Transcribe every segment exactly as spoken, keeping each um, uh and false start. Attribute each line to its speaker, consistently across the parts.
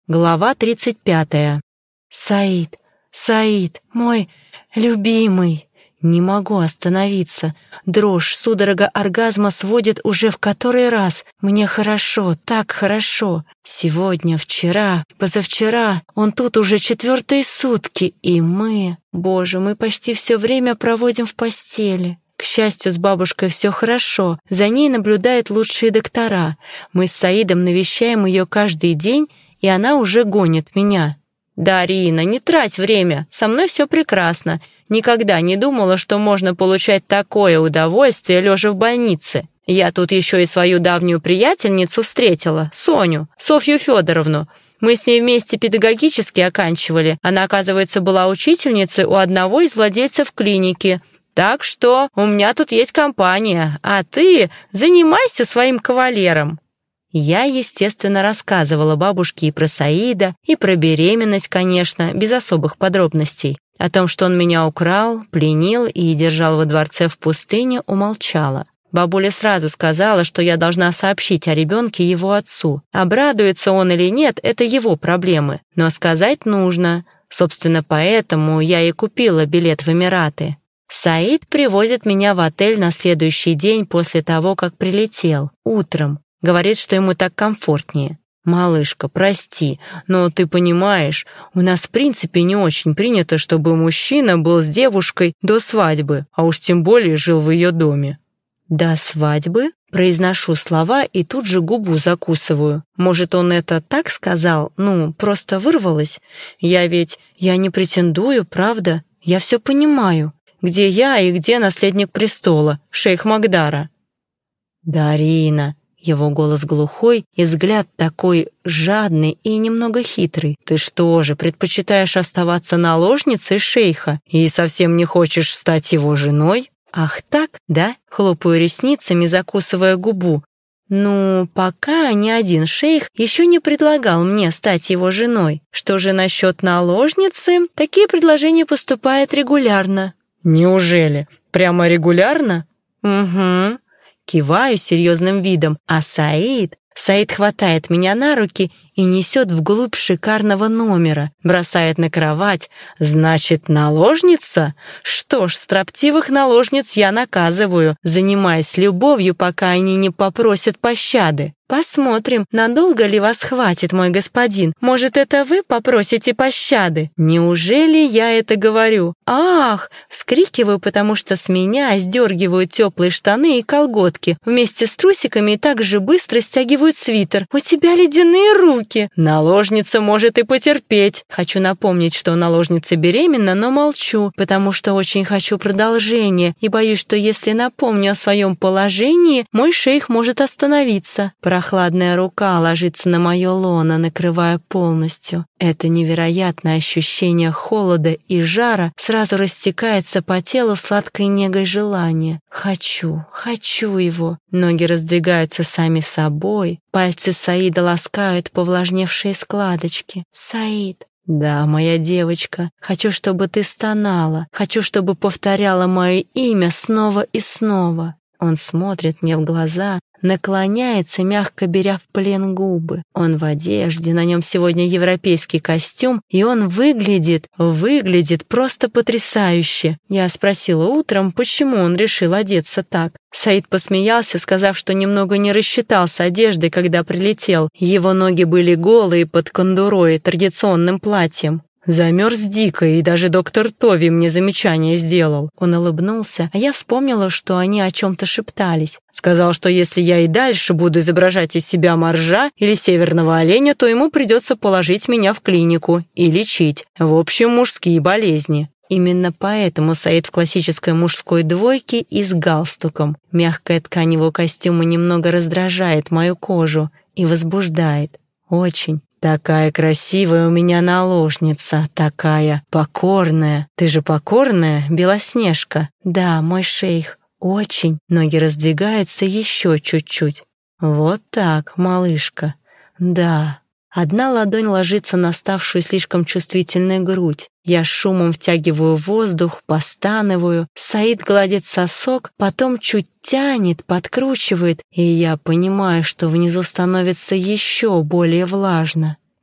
Speaker 1: Глава тридцать пятая. «Саид, Саид, мой любимый!» Не могу остановиться. Дрожь, судорога оргазма сводит уже в который раз. Мне хорошо, так хорошо. Сегодня, вчера, позавчера. Он тут уже четвертые сутки. И мы... Боже, мы почти все время проводим в постели. К счастью, с бабушкой все хорошо. За ней наблюдают лучшие доктора. Мы с Саидом навещаем ее каждый день, и она уже гонит меня. «Да, Арина, не трать время. Со мной все прекрасно. Никогда не думала, что можно получать такое удовольствие, лежа в больнице. Я тут еще и свою давнюю приятельницу встретила, Соню, Софью Федоровну. Мы с ней вместе педагогически оканчивали. Она, оказывается, была учительницей у одного из владельцев клиники. Так что у меня тут есть компания, а ты занимайся своим кавалером». Я, естественно, рассказывала бабушке и про Саида, и про беременность, конечно, без особых подробностей. О том, что он меня украл, пленил и держал во дворце в пустыне, умолчала. Бабуля сразу сказала, что я должна сообщить о ребенке его отцу. Обрадуется он или нет, это его проблемы. Но сказать нужно. Собственно, поэтому я и купила билет в Эмираты. Саид привозит меня в отель на следующий день после того, как прилетел, утром. Говорит, что ему так комфортнее. «Малышка, прости, но ты понимаешь, у нас в принципе не очень принято, чтобы мужчина был с девушкой до свадьбы, а уж тем более жил в ее доме». «До свадьбы?» Произношу слова и тут же губу закусываю. Может, он это так сказал? Ну, просто вырвалось. Я ведь... Я не претендую, правда? Я все понимаю. Где я и где наследник престола, шейх Магдара?» «Дарина...» Его голос глухой и взгляд такой жадный и немного хитрый. «Ты что же, предпочитаешь оставаться наложницей шейха и совсем не хочешь стать его женой?» «Ах так, да?» — хлопаю ресницами, закусывая губу. «Ну, пока ни один шейх еще не предлагал мне стать его женой. Что же насчет наложницы? Такие предложения поступают регулярно». «Неужели? Прямо регулярно?» «Угу». Киваю серьезным видом, а Саид... Саид хватает меня на руки и несет вглубь шикарного номера, бросает на кровать. «Значит, наложница? Что ж, строптивых наложниц я наказываю, занимаясь любовью, пока они не попросят пощады. Посмотрим, надолго ли вас хватит, мой господин. Может, это вы попросите пощады? Неужели я это говорю? Ах!» Вскрикиваю, потому что с меня сдергивают теплые штаны и колготки. Вместе с трусиками и так же быстро стягивают свитер. «У тебя ледяные руки!» «Наложница может и потерпеть». Хочу напомнить, что наложница беременна, но молчу, потому что очень хочу продолжения и боюсь, что если напомню о своем положении, мой шейх может остановиться. Прохладная рука ложится на мое лоно, накрывая полностью. Это невероятное ощущение холода и жара сразу растекается по телу сладкой негой желания. Хочу, хочу его. Ноги раздвигаются сами собой. Пальцы Саида ласкают повлажневшие складочки. «Саид». «Да, моя девочка, хочу, чтобы ты стонала. Хочу, чтобы повторяла мое имя снова и снова». Он смотрит мне в глаза, наклоняется, мягко беря в плен губы. Он в одежде, на нем сегодня европейский костюм, и он выглядит, выглядит просто потрясающе. Я спросила утром, почему он решил одеться так. Саид посмеялся, сказав, что немного не рассчитал с одеждой, когда прилетел. Его ноги были голые под кондурой, традиционным платьем. Замерз дико, и даже доктор Тови мне замечание сделал. Он улыбнулся, а я вспомнила, что они о чем-то шептались. Сказал, что если я и дальше буду изображать из себя моржа или северного оленя, то ему придется положить меня в клинику и лечить. В общем, мужские болезни. Именно поэтому Саид в классической мужской двойке и с галстуком. Мягкая ткань его костюма немного раздражает мою кожу и возбуждает. Очень. «Такая красивая у меня наложница, такая покорная. Ты же покорная, Белоснежка?» «Да, мой шейх, очень». Ноги раздвигаются еще чуть-чуть. «Вот так, малышка. Да». Одна ладонь ложится на ставшую слишком чувствительную грудь. Я шумом втягиваю воздух, постанываю. Саид гладит сосок, потом чуть тянет, подкручивает, и я понимаю, что внизу становится еще более влажно.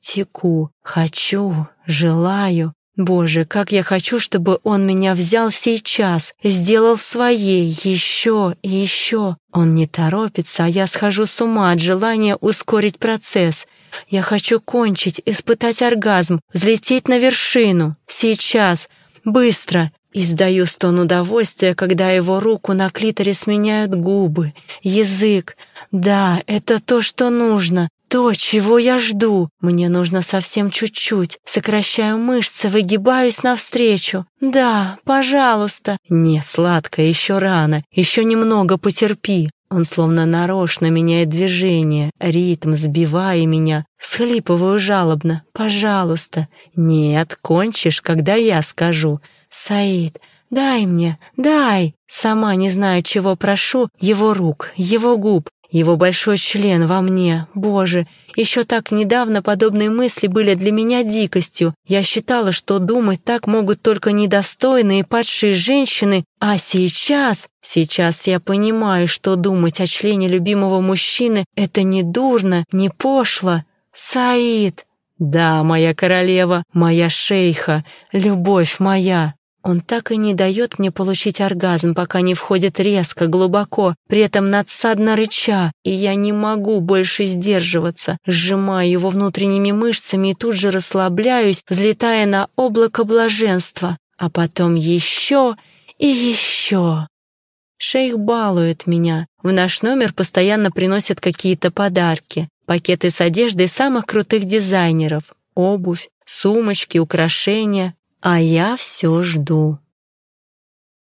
Speaker 1: теку, хочу, желаю. Боже, как я хочу, чтобы он меня взял сейчас, сделал своей, еще и еще. Он не торопится, а я схожу с ума от желания ускорить процесс. Я хочу кончить, испытать оргазм, взлететь на вершину. Сейчас, быстро. Издаю стон удовольствия, когда его руку на клиторе сменяют губы, язык. Да, это то, что нужно. То, чего я жду. Мне нужно совсем чуть-чуть. Сокращаю мышцы, выгибаюсь навстречу. Да, пожалуйста. Не, сладкое, еще рано. Еще немного потерпи. Он словно нарочно меняет движение, ритм, сбивая меня. Всхлипываю жалобно. Пожалуйста. Нет, кончишь, когда я скажу. Саид, дай мне, дай. Сама не знаю, чего прошу. Его рук, его губ. Его большой член во мне. Боже, еще так недавно подобные мысли были для меня дикостью. Я считала, что думать так могут только недостойные падшие женщины, а сейчас... Сейчас я понимаю, что думать о члене любимого мужчины — это не дурно, не пошло. Саид! Да, моя королева, моя шейха, любовь моя. Он так и не дает мне получить оргазм, пока не входит резко, глубоко, при этом надсадно рыча, и я не могу больше сдерживаться, сжимаю его внутренними мышцами и тут же расслабляюсь, взлетая на облако блаженства, а потом еще и еще. Шейх балует меня. В наш номер постоянно приносят какие-то подарки, пакеты с одеждой самых крутых дизайнеров, обувь, сумочки, украшения. А я все жду.